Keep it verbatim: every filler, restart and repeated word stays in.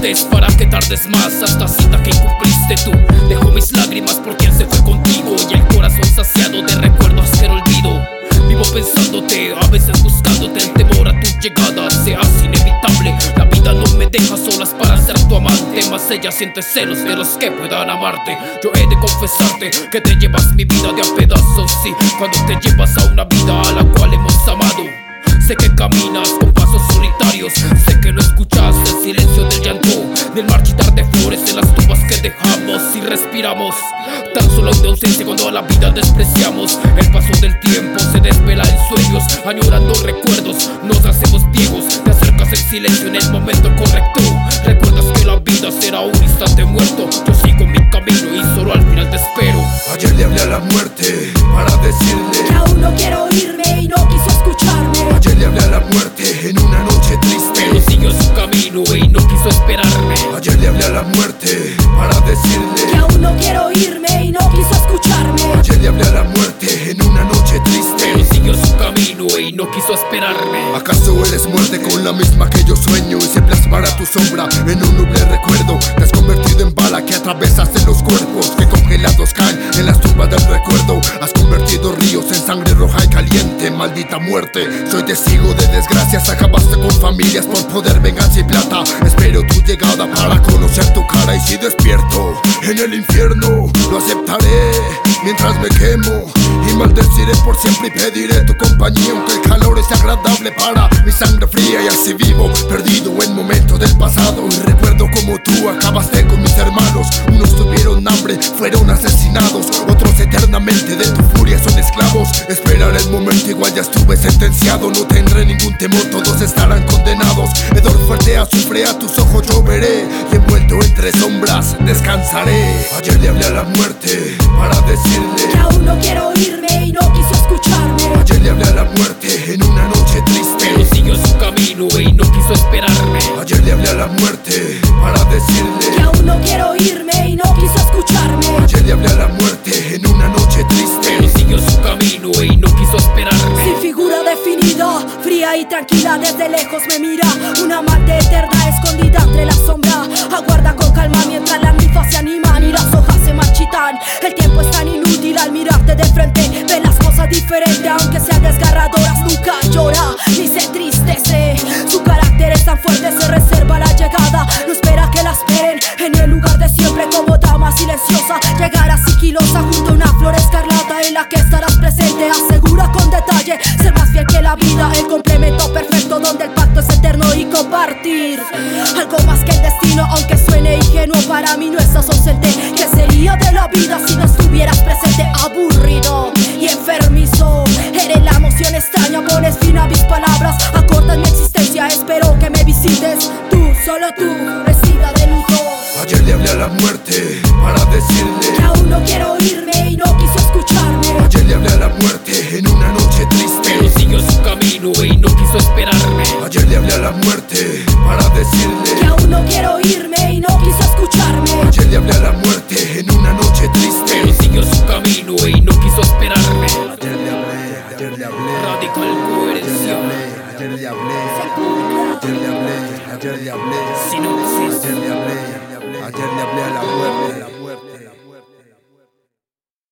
tristes para que tardes más. Hasta cita que incumpliste tú. Dejo mis lágrimas por quien se fue contigo y el corazón saciado de recuerdos que no olvido. Vivo pensándote, a veces buscándote. El temor a tu llegada se hace inevitable. La vida no me deja solas para ser tu amante, mas ella siente celos de los que puedan amarte. Yo he de confesarte que te llevas mi vida de a pedazos, sí, cuando te llevas a una vida a la cual hemos amado. Sé que caminas con pasos solitarios, sé que no escuchas el silencio del llanto, del marchitar de flores en las tumbas que dejamos y respiramos. Tan solo de ausencia cuando a la vida despreciamos. El paso del tiempo se desvela en sueños, añorando recuerdos, nos hacemos viejos. Te acercas en silencio en el momento correcto. Recuerdas que la vida será un instante muerto. Yo sigo mi camino y solo al final te espero. Ayer le hablé a la muerte para decirle que aún no quiero irme y no quiso escucharme. Ayer le hablé a la muerte en una noche triste, pero siguió su camino y no quiso esperarme. Ayer le hablé a la muerte para decirle que aún no quiero irme y no quiso escucharme. Ayer le hablé a la muerte en una noche triste, pero siguió su camino y no quiso esperarme. ¿Acaso eres muerte con la misma que yo sueño y se plasmará tu sombra en un nuble recuerdo? Te has convertido en bala que atravesas en los cuerpos que congelados caen en las tumbas del recuerdo. Has convertido ríos en sangre roja y caliente, maldita muerte. Soy testigo de desgracias, acabaste con familias por poder, venganza y plata. Espero tu llegada para conocer tu cara y si despierto en el infierno lo aceptaré mientras me quemo y maldeciré por siempre y pediré tu compañía, aunque el calor es agradable para mi sangre fría. Y así vivo, perdido en momentos del pasado, y recuerdo como tú acabaste con mis hermanos. Unos tuvieron hambre, fueron asesinados, otros eternamente de tu furia son esclavos. Esperaré el momento, igual ya estuve sentenciado. No tendré ningún temor, todos estarán condenados. Hedor fuerte azufre, a tus ojos yo veré y envuelto entre sombras descansaré. Ayer le hablé a la muerte para decirle que aún no quiero irme y no quiso escucharme. Ayer le hablé a la muerte en una noche triste, pero siguió su camino y no quiso esperarme. Ayer le hablé a la muerte para decirle que aún no quiero irme y no quiso escucharme. Ayer le hablé a la muerte en una noche triste, pero siguió su camino y no quiso esperarme. Sin figura definida, fría y tranquila, desde lejos me mira. Una amante eterna escondida entre la sombra. Aguarda con calma mientras las ninfas se animan y las hojas se marchitan. El tiempo es tan inútil al mirarte de frente. Ve las cosas diferentes, aunque sean desgarradoras. Nunca llora ni se entristece. Su carácter es tan fuerte, se reserva la llegada. No espera que la esperen en el lugar de siempre. Como dama silenciosa, llegará sigilosa junto a una flor escarlata en la que estarás presente. Asegura con detalle ser más fiel que la vida, el complemento perfecto donde el pacto es eterno y compartir algo más que el destino. Aunque suene ingenuo, para mí no es ausente. ¿Qué sería de la vida si no estuvieras presente? Aburrido y enfermizo, eres la emoción extraña, pones fin a mis palabras, acortas mi existencia. Espero que me visites, tú, solo tú, vestida de luto. Ayer le hablé a la muerte para decirle que aún no quiero ir